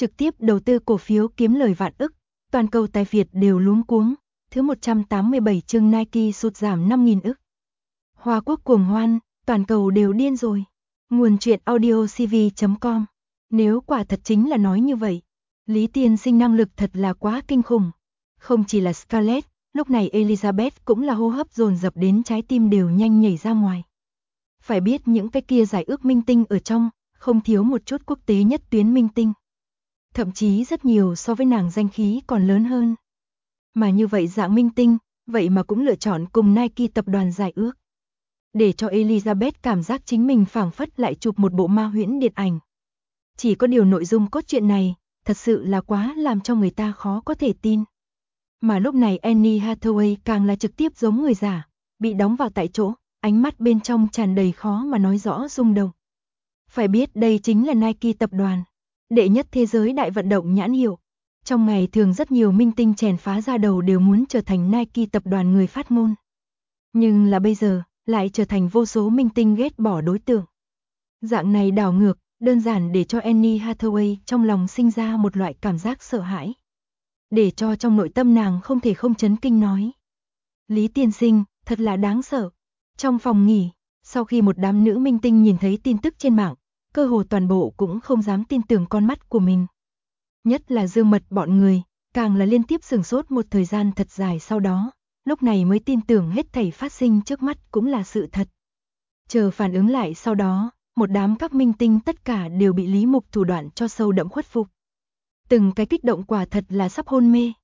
trực tiếp đầu tư cổ phiếu kiếm lời vạn ức, toàn cầu tài Việt đều luống cuống. Thứ 187 chương Nike sụt giảm 5.000 ức. Hoa Quốc cuồng hoan, toàn cầu đều điên rồi. Nguồn truyện audio cv.com. Nếu quả thật chính là nói như vậy, Lý Tiên Sinh năng lực thật là quá kinh khủng. Không chỉ là Scarlett, lúc này Elizabeth cũng là hô hấp dồn dập đến trái tim đều nhanh nhảy ra ngoài. Phải biết những cái kia giải ước minh tinh ở trong, không thiếu một chút quốc tế nhất tuyến minh tinh. Thậm chí rất nhiều so với nàng danh khí còn lớn hơn. Mà như vậy dạng minh tinh, vậy mà cũng lựa chọn cùng Nike tập đoàn giải ước. Để cho Elizabeth cảm giác chính mình phảng phất lại chụp một bộ ma huyễn điện ảnh. Chỉ có điều nội dung cốt truyện này, thật sự là quá làm cho người ta khó có thể tin. Mà lúc này Anne Hathaway càng là trực tiếp giống người giả, bị đóng vào tại chỗ, ánh mắt bên trong tràn đầy khó mà nói rõ rung động. Phải biết đây chính là Nike tập đoàn, đệ nhất thế giới đại vận động nhãn hiệu. Trong ngày thường rất nhiều minh tinh chèn phá ra đầu đều muốn trở thành Nike tập đoàn người phát ngôn. Nhưng là bây giờ, lại trở thành vô số minh tinh ghét bỏ đối tượng. Dạng này đảo ngược, đơn giản để cho Anne Hathaway trong lòng sinh ra một loại cảm giác sợ hãi. Để cho trong nội tâm nàng không thể không chấn kinh nói. Lý tiên sinh, thật là đáng sợ. Trong phòng nghỉ, sau khi một đám nữ minh tinh nhìn thấy tin tức trên mạng, cơ hồ toàn bộ cũng không dám tin tưởng con mắt của mình. Nhất là Dương Mật bọn người, càng là liên tiếp sửng sốt một thời gian thật dài sau đó, lúc này mới tin tưởng hết thảy phát sinh trước mắt cũng là sự thật. Chờ phản ứng lại sau đó, một đám các minh tinh tất cả đều bị Lý Mục thủ đoạn cho sâu đậm khuất phục. Từng cái kích động quả thật là sắp hôn mê.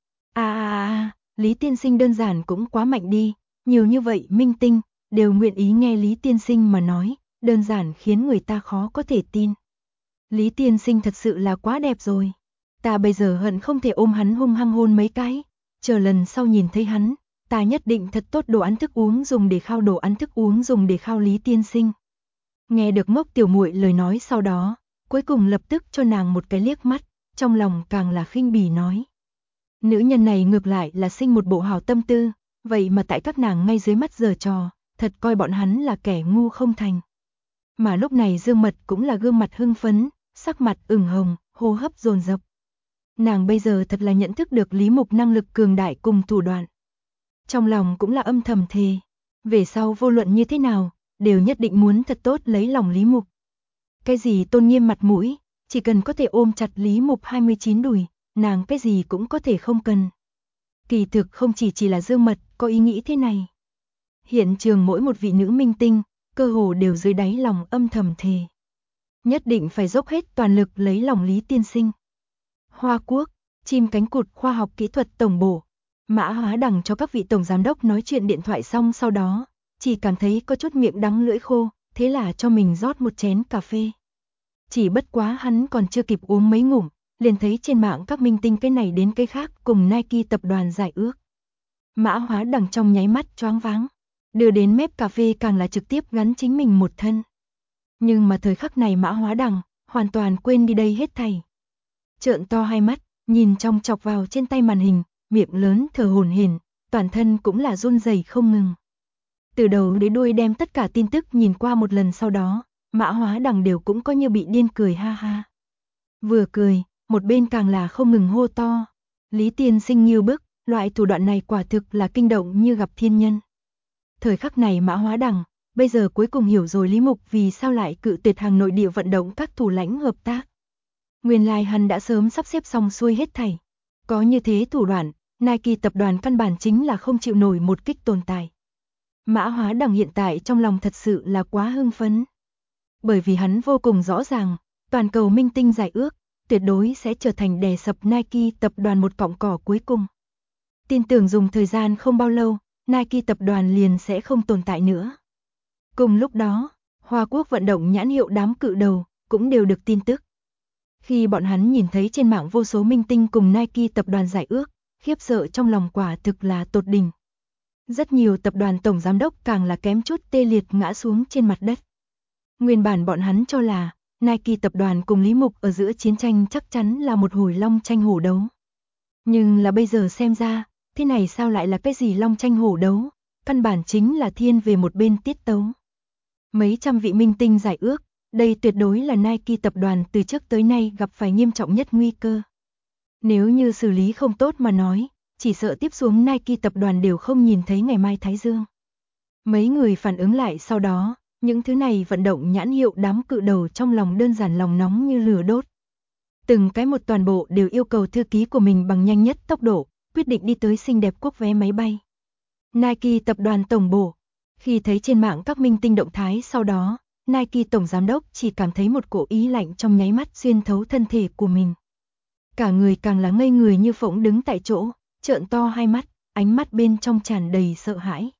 Lý tiên sinh đơn giản cũng quá mạnh đi, nhiều như vậy minh tinh đều nguyện ý nghe Lý tiên sinh mà nói, đơn giản khiến người ta khó có thể tin. Lý tiên sinh thật sự là quá đẹp rồi. Ta bây giờ hận không thể ôm hắn hung hăng hôn mấy cái, chờ lần sau nhìn thấy hắn, ta nhất định thật tốt đồ ăn thức uống dùng để khao đồ ăn thức uống dùng để khao Lý tiên sinh. Nghe được Ngốc tiểu muội lời nói sau đó, cuối cùng lập tức cho nàng một cái liếc mắt, trong lòng càng là khinh bỉ nói. Nữ nhân này ngược lại là sinh một bộ hào tâm tư, vậy mà tại các nàng ngay dưới mắt giở trò, thật coi bọn hắn là kẻ ngu không thành. Mà lúc này Dương Mật cũng là gương mặt hưng phấn, sắc mặt ửng hồng, hô hấp dồn dập. Nàng bây giờ thật là nhận thức được Lý Mục năng lực cường đại cùng thủ đoạn. Trong lòng cũng là âm thầm thề, về sau vô luận như thế nào, đều nhất định muốn thật tốt lấy lòng Lý Mục. Cái gì tôn nghiêm mặt mũi, chỉ cần có thể ôm chặt Lý Mục 29 đùi, nàng cái gì cũng có thể không cần. Kỳ thực không chỉ là Dương Mật có ý nghĩ thế này. Hiện trường mỗi một vị nữ minh tinh, cơ hồ đều dưới đáy lòng âm thầm thề. Nhất định phải dốc hết toàn lực lấy lòng Lý tiên sinh. Hoa Quốc, chim cánh cụt khoa học kỹ thuật tổng bộ, Mã Hóa Đằng cho các vị tổng giám đốc nói chuyện điện thoại xong sau đó, chỉ cảm thấy có chút miệng đắng lưỡi khô, thế là cho mình rót một chén cà phê. Chỉ bất quá hắn còn chưa kịp uống mấy ngụm, liền thấy trên mạng các minh tinh cái này đến cái khác cùng Nike tập đoàn giải ước. Mã Hóa Đằng trong nháy mắt choáng váng, đưa đến mép cà phê càng là trực tiếp gắn chính mình một thân. Nhưng mà thời khắc này Mã Hóa Đằng hoàn toàn quên đi đây hết thảy. Trợn to hai mắt, nhìn trong chọc vào trên tay màn hình, miệng lớn thở hổn hển, toàn thân cũng là run rẩy không ngừng. Từ đầu đến đuôi đem tất cả tin tức nhìn qua một lần sau đó, Mã Hóa Đằng đều cũng có như bị điên cười ha ha. Vừa cười, một bên càng là không ngừng hô to. Lý tiên sinh nghiêu bức, loại thủ đoạn này quả thực là kinh động như gặp thiên nhân. Thời khắc này Mã Hóa Đằng, bây giờ cuối cùng hiểu rồi Lý Mục vì sao lại cự tuyệt hàng nội địa vận động các thủ lãnh hợp tác. Nguyên lai hắn đã sớm sắp xếp xong xuôi hết thảy. Có như thế thủ đoạn, Nike tập đoàn căn bản chính là không chịu nổi một kích tồn tại. Mã Hóa Đằng hiện tại trong lòng thật sự là quá hưng phấn. Bởi vì hắn vô cùng rõ ràng, toàn cầu minh tinh giải ước, tuyệt đối sẽ trở thành đè sập Nike tập đoàn một cọng cỏ cuối cùng. Tin tưởng dùng thời gian không bao lâu, Nike tập đoàn liền sẽ không tồn tại nữa. Cùng lúc đó, Hoa Quốc vận động nhãn hiệu đám cự đầu, cũng đều được tin tức. Khi bọn hắn nhìn thấy trên mạng vô số minh tinh cùng Nike tập đoàn giải ước, khiếp sợ trong lòng quả thực là tột đỉnh. Rất nhiều tập đoàn tổng giám đốc càng là kém chút tê liệt ngã xuống trên mặt đất. Nguyên bản bọn hắn cho là Nike tập đoàn cùng Lý Mục ở giữa chiến tranh chắc chắn là một hồi long tranh hổ đấu. Nhưng là bây giờ xem ra, thế này sao lại là cái gì long tranh hổ đấu, căn bản chính là thiên về một bên tiết tấu. Mấy trăm vị minh tinh giải ước, đây tuyệt đối là Nike tập đoàn từ trước tới nay gặp phải nghiêm trọng nhất nguy cơ. Nếu như xử lý không tốt mà nói, chỉ sợ tiếp xuống Nike tập đoàn đều không nhìn thấy ngày mai thái dương. Mấy người phản ứng lại sau đó, những thứ này vận động nhãn hiệu đám cự đầu trong lòng đơn giản lòng nóng như lửa đốt. Từng cái một toàn bộ đều yêu cầu thư ký của mình bằng nhanh nhất tốc độ, quyết định đi tới xinh đẹp quốc vé máy bay. Nike tập đoàn tổng bộ, khi thấy trên mạng các minh tinh động thái sau đó, Nike tổng giám đốc chỉ cảm thấy một cổ ý lạnh trong nháy mắt xuyên thấu thân thể của mình. Cả người càng là ngây người như phỗng đứng tại chỗ, trợn to hai mắt, ánh mắt bên trong tràn đầy sợ hãi.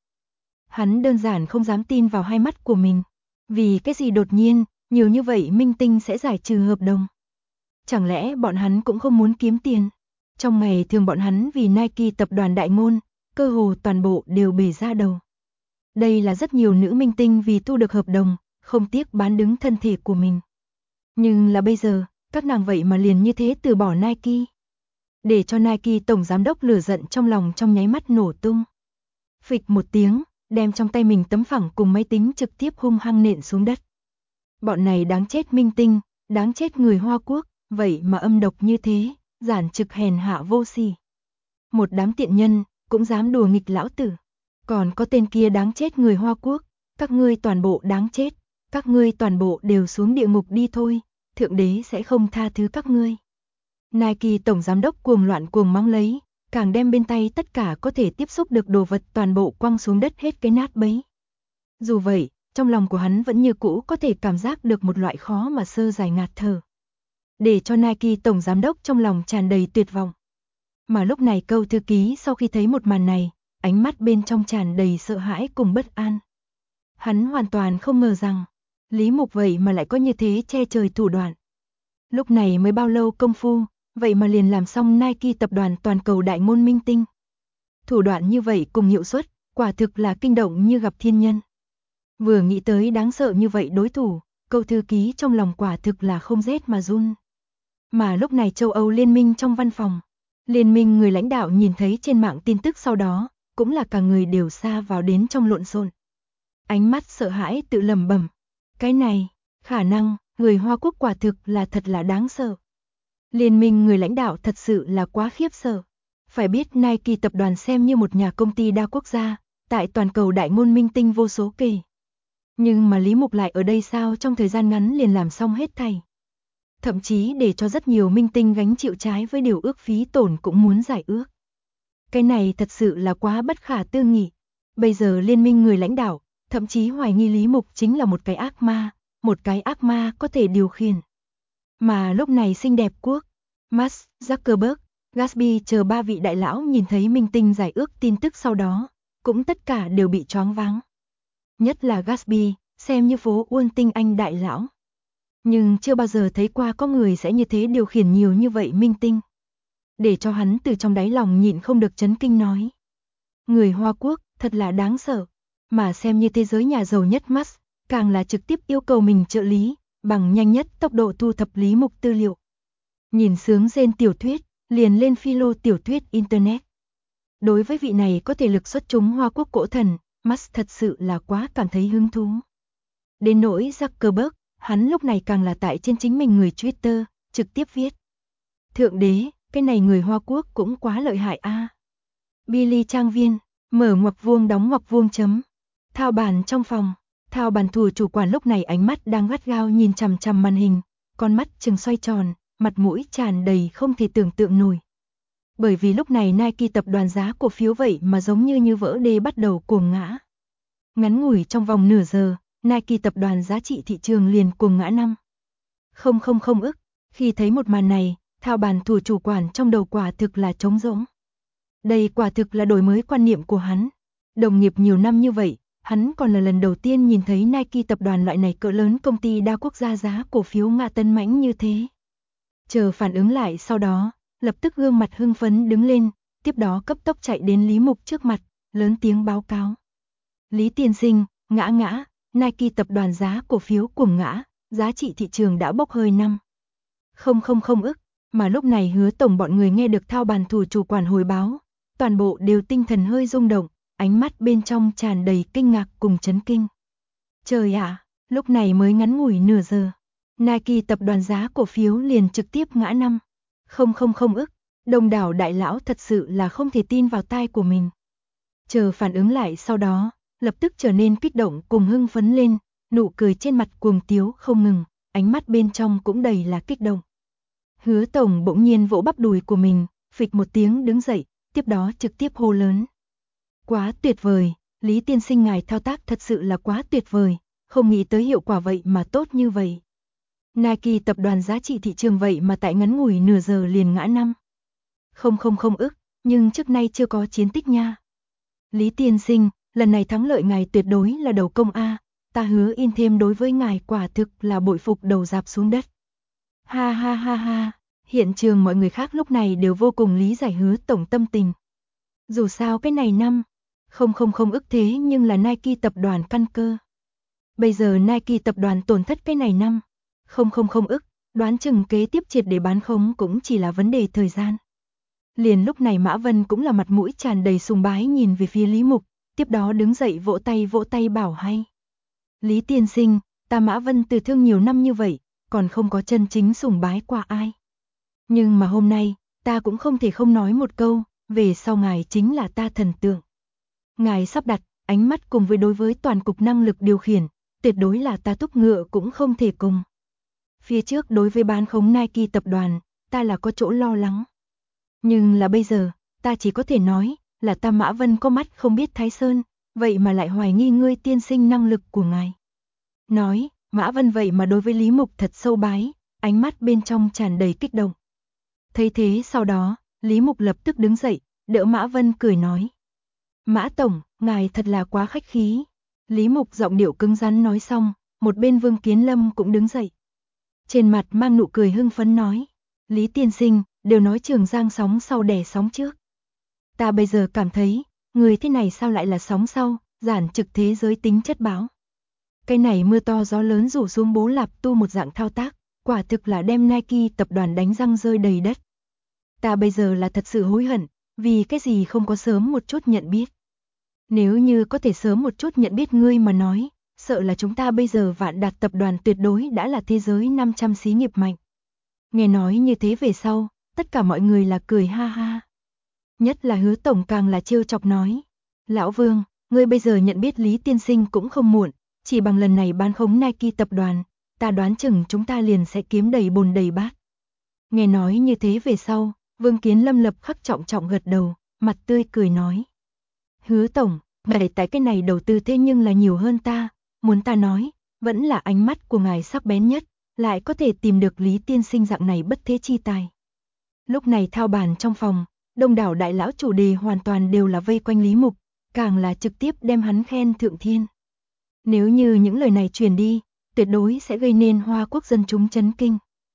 Hắn đơn giản không dám tin vào hai mắt của mình. Vì cái gì đột nhiên, nhiều như vậy minh tinh sẽ giải trừ hợp đồng? Chẳng lẽ bọn hắn cũng không muốn kiếm tiền? Trong ngày thường bọn hắn vì Nike tập đoàn đại ngôn, cơ hồ toàn bộ đều bể ra đầu. Đây là rất nhiều nữ minh tinh vì thu được hợp đồng, không tiếc bán đứng thân thể của mình. Nhưng là bây giờ, các nàng vậy mà liền như thế từ bỏ Nike. Để cho Nike tổng giám đốc lửa giận trong lòng trong nháy mắt nổ tung. Phịch một tiếng, đem trong tay mình tấm phẳng cùng máy tính trực tiếp hung hăng nện xuống đất. Bọn này đáng chết minh tinh, đáng chết người Hoa Quốc, vậy mà âm độc như thế, giản trực hèn hạ vô sỉ. Một đám tiện nhân, cũng dám đùa nghịch lão tử. Còn có tên kia đáng chết người Hoa Quốc, các ngươi toàn bộ đáng chết, các ngươi toàn bộ đều xuống địa ngục đi thôi, thượng đế sẽ không tha thứ các ngươi. Nike tổng giám đốc cuồng loạn cuồng mắng lấy, càng đem bên tay tất cả có thể tiếp xúc được đồ vật toàn bộ quăng xuống đất hết cái nát bấy. Dù vậy, trong lòng của hắn vẫn như cũ có thể cảm giác được một loại khó mà sơ dài ngạt thở. Để cho Nike tổng giám đốc trong lòng tràn đầy tuyệt vọng. Mà lúc này Câu thư ký sau khi thấy một màn này, ánh mắt bên trong tràn đầy sợ hãi cùng bất an. Hắn hoàn toàn không ngờ rằng, Lý Mục vậy mà lại có như thế che trời thủ đoạn. Lúc này mới bao lâu công phu, vậy mà liền làm xong Nike tập đoàn toàn cầu đại ngôn minh tinh. Thủ đoạn như vậy cùng hiệu suất, quả thực là kinh động như gặp thiên nhân. Vừa nghĩ tới đáng sợ như vậy đối thủ, Câu thư ký trong lòng quả thực là không rét mà run. Mà lúc này châu Âu liên minh trong văn phòng, liên minh người lãnh đạo nhìn thấy trên mạng tin tức sau đó, cũng là cả người đều sa vào đến trong lộn xộn. Ánh mắt sợ hãi tự lẩm bẩm, cái này, khả năng, người Hoa Quốc quả thực là thật là đáng sợ. Liên minh người lãnh đạo thật sự là quá khiếp sợ. Phải biết Nike tập đoàn xem như một nhà công ty đa quốc gia, tại toàn cầu đại ngôn minh tinh vô số kể. Nhưng mà Lý Mục lại ở đây sao trong thời gian ngắn liền làm xong hết thảy. Thậm chí để cho rất nhiều minh tinh gánh chịu trái với điều ước phí tổn cũng muốn giải ước. Cái này thật sự là quá bất khả tư nghị. Bây giờ liên minh người lãnh đạo, thậm chí hoài nghi Lý Mục chính là một cái ác ma có thể điều khiển. Mà lúc này xinh đẹp quốc, Musk, Zuckerberg, Gatsby chờ ba vị đại lão nhìn thấy minh tinh giải ước tin tức sau đó, cũng tất cả đều bị choáng váng. Nhất là Gatsby, xem như phố Uôn tinh anh đại lão. Nhưng chưa bao giờ thấy qua có người sẽ như thế điều khiển nhiều như vậy minh tinh. Để cho hắn từ trong đáy lòng nhịn không được chấn kinh nói. Người Hoa Quốc thật là đáng sợ, mà xem như thế giới nhà giàu nhất Musk, càng là trực tiếp yêu cầu mình trợ lý, bằng nhanh nhất tốc độ thu thập Lý Mục tư liệu. Nhìn sướng rên tiểu thuyết, liền lên philo tiểu thuyết Internet. Đối với vị này có thể lực xuất chúng Hoa Quốc cổ thần, Musk thật sự là quá cảm thấy hứng thú. Đến nỗi Zuckerberg, hắn lúc này càng là tại trên chính mình người Twitter, trực tiếp viết. Thượng đế, cái này người Hoa Quốc cũng quá lợi hại a. Billy trang viên, mở ngoặc vuông đóng ngoặc vuông chấm. Thao bàn trong phòng, thao bàn thủ chủ quản lúc này ánh mắt đang gắt gao nhìn chằm chằm màn hình, con mắt trừng xoay tròn, mặt mũi tràn đầy không thể tưởng tượng nổi. Bởi vì lúc này Nike tập đoàn giá cổ phiếu vậy mà giống như vỡ đê bắt đầu cuồng ngã. Ngắn ngủi trong vòng nửa giờ, Nike tập đoàn giá trị thị trường liền cuồng ngã 5,000 ức. Khi thấy một màn này, thao bàn thủ chủ quản trong đầu quả thực là trống rỗng. Đây quả thực là đổi mới quan niệm của hắn. Đồng nghiệp nhiều năm như vậy, hắn còn là lần đầu tiên nhìn thấy Nike tập đoàn loại này cỡ lớn công ty đa quốc gia giá cổ phiếu ngã tấn mãnh như thế. Chờ phản ứng lại sau đó, lập tức gương mặt hưng phấn đứng lên, tiếp đó cấp tốc chạy đến Lý Mục trước mặt, lớn tiếng báo cáo. Lý tiên sinh, ngã, Nike tập đoàn giá cổ phiếu cuồng ngã, giá trị thị trường đã bốc hơi 5,000 ức, mà lúc này Hứa tổng bọn người nghe được thao bàn thủ chủ quản hồi báo, toàn bộ đều tinh thần hơi rung động, ánh mắt bên trong tràn đầy kinh ngạc cùng chấn kinh. Trời ạ, Lúc này mới ngắn ngủi nửa giờ, Nike tập đoàn giá cổ phiếu liền trực tiếp ngã 5,000 ức. Đông đảo đại lão thật sự là không thể tin vào tai của mình. Chờ phản ứng lại sau đó, lập tức trở nên kích động cùng hưng phấn lên, nụ cười trên mặt cuồng tiếu không ngừng, ánh mắt bên trong cũng đầy là kích động. Hứa Tổng bỗng nhiên vỗ bắp đùi của mình, phịch một tiếng đứng dậy, tiếp đó trực tiếp hô lớn. Quá tuyệt vời, Lý tiên sinh ngài thao tác thật sự là quá tuyệt vời, không nghĩ tới hiệu quả vậy mà tốt như vậy. Nike tập đoàn giá trị thị trường vậy mà tại ngắn ngủi nửa giờ liền ngã 5,000 ức, nhưng trước nay chưa có chiến tích nha. Lý tiên sinh, lần này thắng lợi ngài tuyệt đối là đầu công a, ta hứa in thêm đối với ngài quả thực là bội phục đầu rạp xuống đất. Ha ha ha ha, hiện trường mọi người khác lúc này đều vô cùng lý giải Hứa Tổng tâm tình. Dù sao cái này 5,000 ức thế nhưng là Nike tập đoàn căn cơ. Bây giờ Nike tập đoàn tổn thất cái này 5,000 ức, đoán chừng kế tiếp triệt để bán khống cũng chỉ là vấn đề thời gian. Liền lúc này Mã Vân cũng là mặt mũi tràn đầy sùng bái nhìn về phía Lý Mục, tiếp đó đứng dậy vỗ tay bảo hay. Lý tiên sinh, ta Mã Vân từ thương nhiều năm như vậy, còn không có chân chính sùng bái qua ai. Nhưng mà hôm nay, ta cũng không thể không nói một câu, về sau ngài chính là ta thần tượng. Ngài sắp đặt, ánh mắt cùng với đối với toàn cục năng lực điều khiển, tuyệt đối là ta thúc ngựa cũng không thể cùng. Phía trước đối với bán khống Nike tập đoàn, ta là có chỗ lo lắng. Nhưng là bây giờ, ta chỉ có thể nói, là ta Mã Vân có mắt không biết Thái Sơn, vậy mà lại hoài nghi ngươi tiên sinh năng lực của ngài. Nói, Mã Vân vậy mà đối với Lý Mục thật sâu bái, ánh mắt bên trong tràn đầy kích động. Thấy thế sau đó, Lý Mục lập tức đứng dậy, đỡ Mã Vân cười nói. Mã Tổng, ngài thật là quá khách khí. Lý Mục giọng điệu cứng rắn nói xong, một bên Vương Kiến Lâm cũng đứng dậy. Trên mặt mang nụ cười hưng phấn nói. Lý tiên sinh, đều nói Trường Giang sóng sau đẻ sóng trước. Ta bây giờ cảm thấy, người thế này sao lại là sóng sau, giản trực thế giới tính chất báo. Cái này mưa to gió lớn rủ xuống bố lạp tu một dạng thao tác, quả thực là đem Nike tập đoàn đánh răng rơi đầy đất. Ta bây giờ là thật sự hối hận, vì cái gì không có sớm một chút nhận biết. Nếu như có thể sớm một chút nhận biết ngươi mà nói, sợ là chúng ta bây giờ Vạn Đạt tập đoàn tuyệt đối đã là thế giới 500 xí nghiệp mạnh. Nghe nói như thế về sau, tất cả mọi người là cười ha ha. Nhất là Hứa Tổng càng là trêu chọc nói. Lão Vương, ngươi bây giờ nhận biết Lý tiên sinh cũng không muộn, chỉ bằng lần này bán khống Nike tập đoàn, ta đoán chừng chúng ta liền sẽ kiếm đầy bồn đầy bát. Nghe nói như thế về sau, Vương Kiến Lâm lập khắc trọng gật đầu, mặt tươi cười nói. Hứa Tổng, ngài tại cái này đầu tư thế nhưng là nhiều hơn ta, muốn ta nói, vẫn là ánh mắt của ngài sắc bén nhất, lại có thể tìm được Lý tiên sinh dạng này bất thế chi tài. Lúc này thao bàn trong phòng, đông đảo đại lão chủ đề hoàn toàn đều là vây quanh Lý Mục, càng là trực tiếp đem hắn khen thượng thiên. Nếu như những lời này truyền đi, tuyệt đối sẽ gây nên Hoa Quốc dân chúng chấn kinh.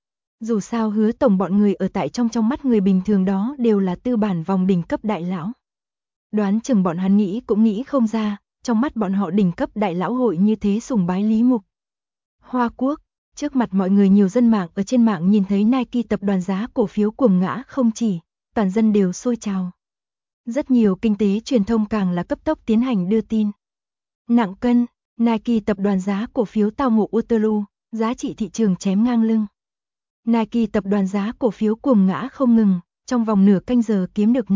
Dù sao Hứa Tổng bọn người ở tại trong mắt người bình thường đó đều là tư bản vòng đỉnh cấp đại lão. Đoán chừng bọn hắn nghĩ cũng nghĩ không ra, trong mắt bọn họ đỉnh cấp đại lão hội như thế sùng bái Lý Mục. Hoa Quốc, trước mặt mọi người nhiều dân mạng ở trên mạng nhìn thấy Nike tập đoàn giá cổ phiếu cuồng ngã không chỉ, toàn dân đều sôi trào. Rất nhiều kinh tế truyền thông càng là cấp tốc tiến hành đưa tin. Nặng cân, Nike tập đoàn giá cổ phiếu tao ngộ Waterloo, giá trị thị trường chém ngang lưng. Nike tập đoàn giá cổ phiếu cuồng ngã không ngừng, trong vòng nửa canh giờ kiếm được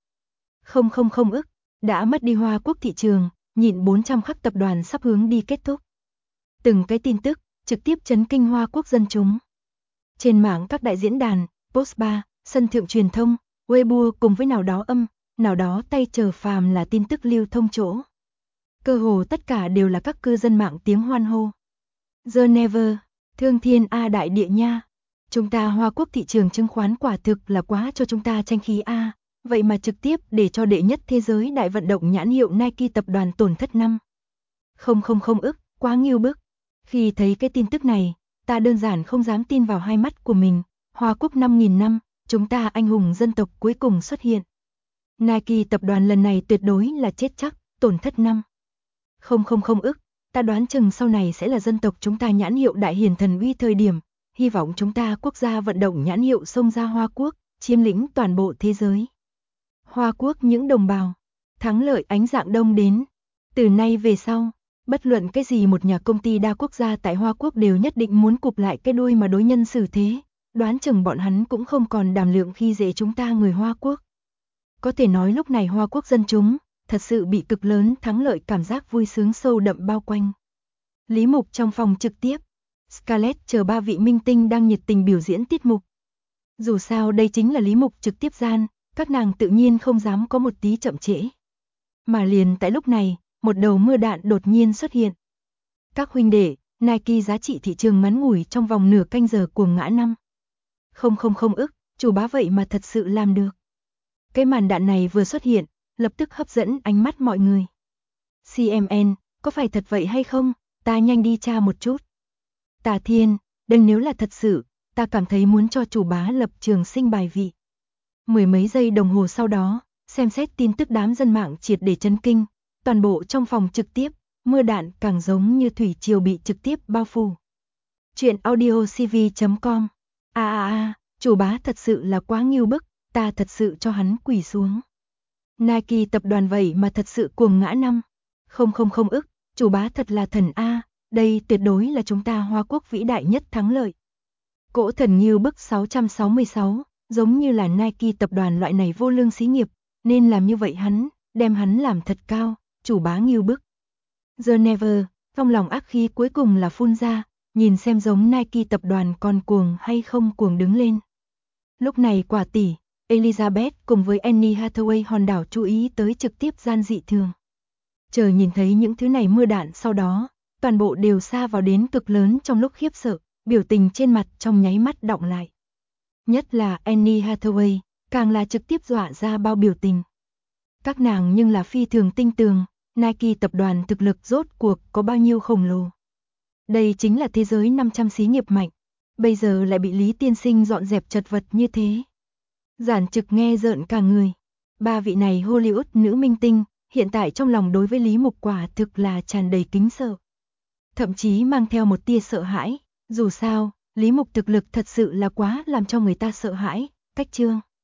5,000 ức, đã mất đi Hoa Quốc thị trường, nhịn 400 khắc tập đoàn sắp hướng đi kết thúc. Từng cái tin tức, trực tiếp chấn kinh Hoa Quốc dân chúng. Trên mạng các đại diễn đàn, postbar, sân thượng truyền thông, Weibo cùng với nào đó âm, nào đó tay chờ phàm là tin tức lưu thông chỗ. Cơ hồ tất cả đều là các cư dân mạng tiếng hoan hô. Geneva, thương thiên A đại địa nha. Chúng ta Hoa Quốc thị trường chứng khoán quả thực là quá cho chúng ta tranh khí A, vậy mà trực tiếp để cho đệ nhất thế giới đại vận động nhãn hiệu Nike tập đoàn tổn thất 5,000 ức, quá nghiêu bức. Khi thấy cái tin tức này, ta đơn giản không dám tin vào hai mắt của mình, Hoa Quốc 5.000 năm, chúng ta anh hùng dân tộc cuối cùng xuất hiện. Nike tập đoàn lần này tuyệt đối là chết chắc, tổn thất 5,000 ức, ta đoán chừng sau này sẽ là dân tộc chúng ta nhãn hiệu đại hiển thần uy thời điểm, hy vọng chúng ta quốc gia vận động nhãn hiệu xông ra Hoa Quốc, chiếm lĩnh toàn bộ thế giới. Hoa Quốc những đồng bào, thắng lợi ánh dạng đông đến, từ nay về sau, Bất luận cái gì một nhà công ty đa quốc gia tại Hoa Quốc đều nhất định muốn cụp lại cái đuôi mà đối nhân xử thế, đoán chừng bọn hắn cũng không còn đảm lượng khi dễ chúng ta người Hoa Quốc. Có thể nói lúc này Hoa Quốc dân chúng, thật sự bị cực lớn thắng lợi cảm giác vui sướng sâu đậm bao quanh. Lý Mục trong phòng trực tiếp, Scarlett chờ 3 vị minh tinh đang nhiệt tình biểu diễn tiết mục. Dù sao đây chính là Lý Mục trực tiếp gian, các nàng tự nhiên không dám có một tí chậm trễ. Mà liền tại lúc này, một đầu mưa đạn đột nhiên xuất hiện. Các huynh đệ, Nike giá trị thị trường ngắn ngủi trong vòng nửa canh giờ cuồng ngã 5,000 ức, chủ bá vậy mà thật sự làm được. Cái màn đạn này vừa xuất hiện, lập tức hấp dẫn ánh mắt mọi người. CMN, có phải thật vậy hay không? Ta nhanh đi tra một chút. Tà Thiên, đừng nếu là thật sự, ta cảm thấy muốn cho chủ bá lập trường sinh bài vị. Mười mấy giây đồng hồ sau đó, xem xét tin tức đám dân mạng triệt để chấn kinh, toàn bộ trong phòng trực tiếp, mưa đạn càng giống như thủy triều bị trực tiếp bao phủ. Chuyện audiocv.com. Chủ bá thật sự là quá ngưu bức, ta thật sự cho hắn quỳ xuống. Nike tập đoàn vậy mà thật sự cuồng ngã 5,000 ức, chủ bá thật là thần a, đây tuyệt đối là chúng ta Hoa Quốc vĩ đại nhất thắng lợi. Cỗ thần ngưu bức 666, giống như là Nike tập đoàn loại này vô lương xí nghiệp, nên làm như vậy hắn, đem hắn làm thật cao, chủ bá ngưu bức. Geneva, trong lòng ác khí cuối cùng là phun ra, nhìn xem giống Nike tập đoàn còn cuồng hay không cuồng đứng lên. Lúc này quả tỷ, Elizabeth cùng với Annie Hathaway hòn đảo chú ý tới trực tiếp gian dị thường. Chờ nhìn thấy những thứ này mưa đạn sau đó, toàn bộ đều sa vào đến cực lớn trong lúc khiếp sợ, biểu tình trên mặt trong nháy mắt đọng lại. Nhất là Annie Hathaway, càng là trực tiếp dọa ra bao biểu tình. Các nàng nhưng là phi thường tinh tường, Nike tập đoàn thực lực rốt cuộc có bao nhiêu khổng lồ. Đây chính là thế giới 500 xí nghiệp mạnh, bây giờ lại bị Lý tiên sinh dọn dẹp chật vật như thế. Giản trực nghe rợn cả người. 3 vị này Hollywood nữ minh tinh, hiện tại trong lòng đối với Lý Mục quả thực là tràn đầy kính sợ. Thậm chí mang theo một tia sợ hãi, dù sao, Lý Mục thực lực thật sự là quá làm cho người ta sợ hãi, cách chương.